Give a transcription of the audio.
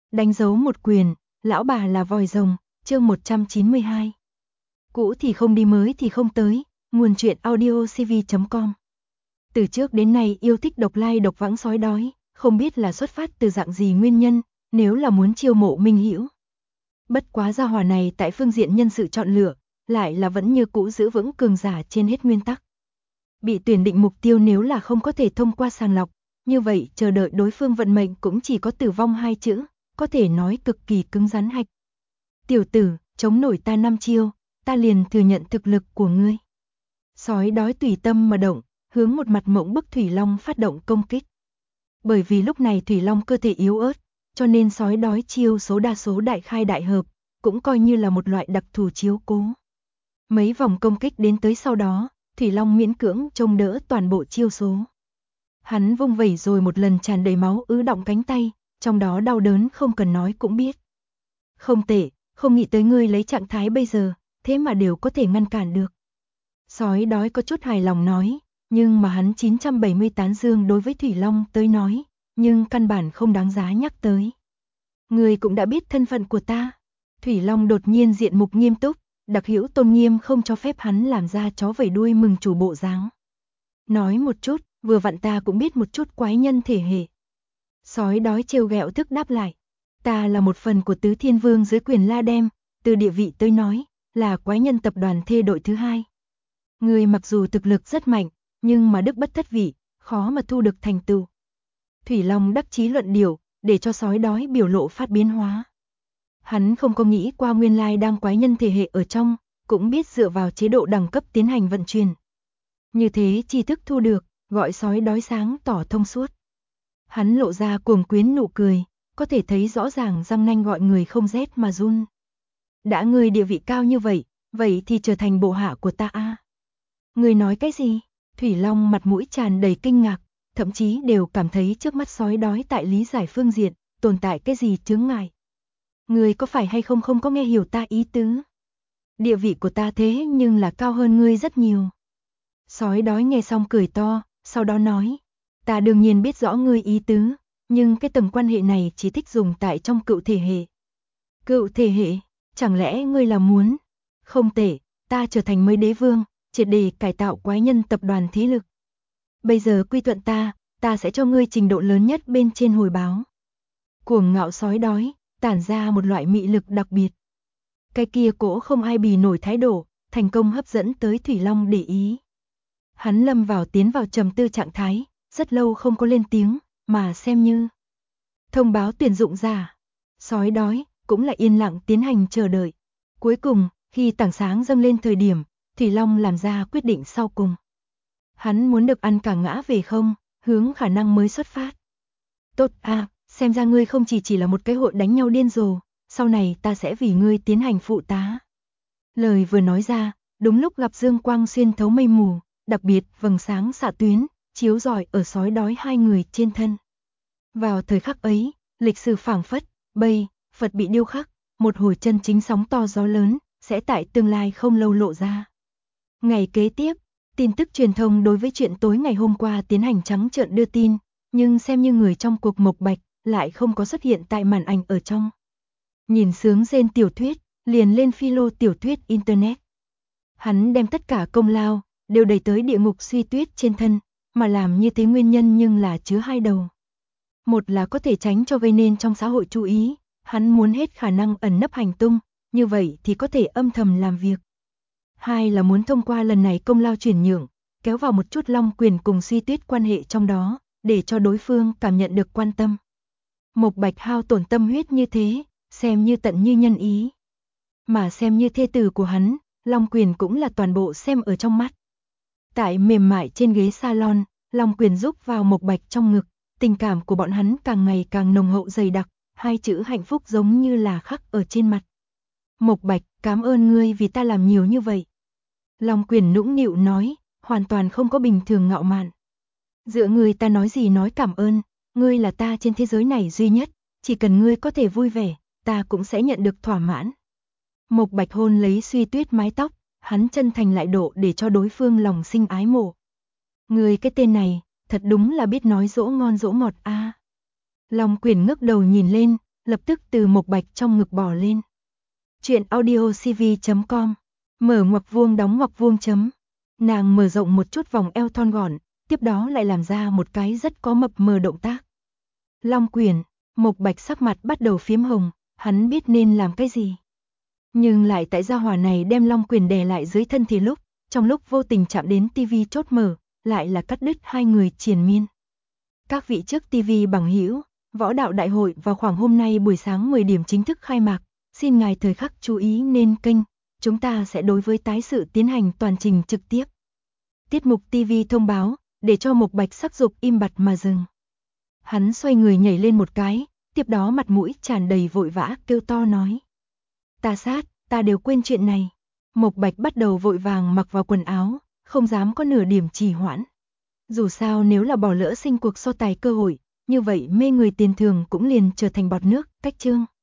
Đánh dấu một quyền, lão bà là vòi rồng, chương 192. Cũ thì không đi mới thì không tới, nguồn truyện audio cv.com. Từ trước đến nay yêu thích độc lai độc vãng sói đói, không biết là xuất phát từ dạng gì nguyên nhân, nếu là muốn chiêu mộ minh hữu. Bất quá gia hỏa này tại phương diện nhân sự chọn lựa, lại là vẫn như cũ giữ vững cường giả trên hết nguyên tắc. Bị tuyển định mục tiêu nếu là không có thể thông qua sàng lọc, như vậy chờ đợi đối phương vận mệnh cũng chỉ có tử vong hai chữ, có thể nói cực kỳ cứng rắn hạch. Tiểu tử, chống nổi ta 5 chiêu, ta liền thừa nhận thực lực của ngươi. Sói đói tùy tâm mà động, hướng một mặt mộng bức Thủy Long phát động công kích. Bởi vì lúc này Thủy Long cơ thể yếu ớt, cho nên sói đói chiêu số đa số đại khai đại hợp, cũng coi như là một loại đặc thù chiếu cố. Mấy vòng công kích đến tới sau đó, Thủy Long miễn cưỡng trông đỡ toàn bộ chiêu số. Hắn vung vẩy rồi một lần tràn đầy máu ứ động cánh tay, trong đó đau đớn không cần nói cũng biết. Không tệ, không nghĩ tới ngươi lấy trạng thái bây giờ, thế mà đều có thể ngăn cản được. Sói đói có chút hài lòng nói, nhưng mà hắn 970 tán dương đối với Thủy Long tới nói, nhưng căn bản không đáng giá nhắc tới. Ngươi cũng đã biết thân phận của ta. Thủy Long đột nhiên diện mục nghiêm túc, đặc hữu tôn nghiêm không cho phép hắn làm ra chó vẩy đuôi mừng chủ bộ dáng. Nói một chút, vừa vặn ta cũng biết một chút quái nhân thể hệ. Sói đói trêu ghẹo thức đáp lại. Ta là một phần của Tứ Thiên Vương dưới quyền La Đem, từ địa vị tới nói, là quái nhân tập đoàn thê đội thứ hai. Người mặc dù thực lực rất mạnh, nhưng mà đức bất thất vị, khó mà thu được thành tựu. Thủy Long đắc chí luận điệu, để cho sói đói biểu lộ phát biến hóa. Hắn không có nghĩ qua nguyên lai đang quái nhân thể hệ ở trong, cũng biết dựa vào chế độ đẳng cấp tiến hành vận chuyển. Như thế tri thức thu được, gọi sói đói sáng tỏ thông suốt. Hắn lộ ra cuồng quyến nụ cười, có thể thấy rõ ràng răng nanh gọi người không rét mà run. Đã ngươi địa vị cao như vậy, vậy thì trở thành bộ hạ của ta a. Ngươi nói cái gì? Thủy Long mặt mũi tràn đầy kinh ngạc, thậm chí đều cảm thấy trước mắt sói đói tại lý giải phương diện, tồn tại cái gì chướng ngại. Ngươi có phải hay không không có nghe hiểu ta ý tứ? Địa vị của ta thế nhưng là cao hơn ngươi rất nhiều. Sói đói nghe xong cười to, sau đó nói, ta đương nhiên biết rõ ngươi ý tứ, nhưng cái tầng quan hệ này chỉ thích dùng tại trong cựu thể hệ. Cựu thể hệ, chẳng lẽ ngươi là muốn? Không tệ, ta trở thành mới đế vương, triệt để cải tạo quái nhân tập đoàn thế lực. Bây giờ quy thuận ta sẽ cho ngươi trình độ lớn nhất bên trên hồi báo. Cuồng ngạo sói đói, tản ra một loại mị lực đặc biệt. Cái kia cỗ không ai bì nổi thái độ, thành công hấp dẫn tới Thủy Long để ý. Hắn lâm vào tiến vào trầm tư trạng thái, rất lâu không có lên tiếng, mà xem như thông báo tuyển dụng giả. Sói đói, cũng là yên lặng tiến hành chờ đợi. Cuối cùng, khi tảng sáng dâng lên thời điểm, Thủy Long làm ra quyết định sau cùng. Hắn muốn được ăn cả ngã về không, hướng khả năng mới xuất phát. Tốt à, xem ra ngươi không chỉ là một cái hội đánh nhau điên rồ, sau này ta sẽ vì ngươi tiến hành phụ tá. Lời vừa nói ra, đúng lúc gặp dương quang xuyên thấu mây mù, đặc biệt vầng sáng xạ tuyến, chiếu rọi ở sói đói hai người trên thân. Vào thời khắc ấy, lịch sử phảng phất, Phật bị điêu khắc, một hồi chân chính sóng to gió lớn, sẽ tại tương lai không lâu lộ ra. Ngày kế tiếp, tin tức truyền thông đối với chuyện tối ngày hôm qua tiến hành trắng trợn đưa tin, nhưng xem như người trong cuộc Mộc Bạch, lại không có xuất hiện tại màn ảnh ở trong. Nhìn sướng rên tiểu thuyết, liền lên philo tiểu thuyết Internet. Hắn đem tất cả công lao, đều đẩy tới địa ngục suy tuyết trên thân, mà làm như thế nguyên nhân nhưng là chứa hai đầu. Một là có thể tránh cho gây nên trong xã hội chú ý, hắn muốn hết khả năng ẩn nấp hành tung, như vậy thì có thể âm thầm làm việc. Hai là muốn thông qua lần này công lao chuyển nhượng, kéo vào một chút long quyền cùng suy tuyết quan hệ trong đó, để cho đối phương cảm nhận được quan tâm. Mộc Bạch hao tổn tâm huyết như thế, xem như tận như nhân ý. Mà xem như thê tử của hắn, long quyền cũng là toàn bộ xem ở trong mắt. Tại mềm mại trên ghế salon, long quyền rúc vào Mộc Bạch trong ngực, tình cảm của bọn hắn càng ngày càng nồng hậu dày đặc, hai chữ hạnh phúc giống như là khắc ở trên mặt. Mộc Bạch, cảm ơn ngươi vì ta làm nhiều như vậy. Long quyền nũng nịu nói, hoàn toàn không có bình thường ngạo mạn. Giữa ngươi ta nói gì nói cảm ơn, ngươi là ta trên thế giới này duy nhất, chỉ cần ngươi có thể vui vẻ, ta cũng sẽ nhận được thỏa mãn. Mộc Bạch hôn lấy suy tuyết mái tóc, hắn chân thành lại độ để cho đối phương lòng sinh ái mộ. Ngươi cái tên này, thật đúng là biết nói dỗ ngon dỗ ngọt a. Long quyền ngước đầu nhìn lên, lập tức từ Mộc Bạch trong ngực bò lên. Chuyện audiocv.com. Mở ngoặc vuông đóng ngoặc vuông chấm. Nàng mở rộng một chút vòng eo thon gọn, tiếp đó lại làm ra một cái rất có mập mờ động tác. Long quyền, Mộc Bạch sắc mặt bắt đầu phiếm hồng, hắn biết nên làm cái gì. Nhưng lại tại gia hỏa này đem long quyền đè lại dưới thân thì trong lúc vô tình chạm đến tivi chốt mở, lại là cắt đứt hai người triền miên. Các vị trước tivi bằng hữu, võ đạo đại hội vào khoảng hôm nay buổi sáng 10 điểm chính thức khai mạc, xin ngài thời khắc chú ý nên kênh, chúng ta sẽ đối với tái sự tiến hành toàn trình trực tiếp. Tiết mục tivi thông báo, để cho Mộc Bạch sắc dục im bặt mà dừng. Hắn xoay người nhảy lên một cái, tiếp đó mặt mũi tràn đầy vội vã kêu to nói. Ta sát, ta đều quên chuyện này. Mộc Bạch bắt đầu vội vàng mặc vào quần áo, không dám có nửa điểm trì hoãn. Dù sao nếu là bỏ lỡ sinh cuộc so tài cơ hội, như vậy mê người tiền thường cũng liền trở thành bọt nước, cách chương.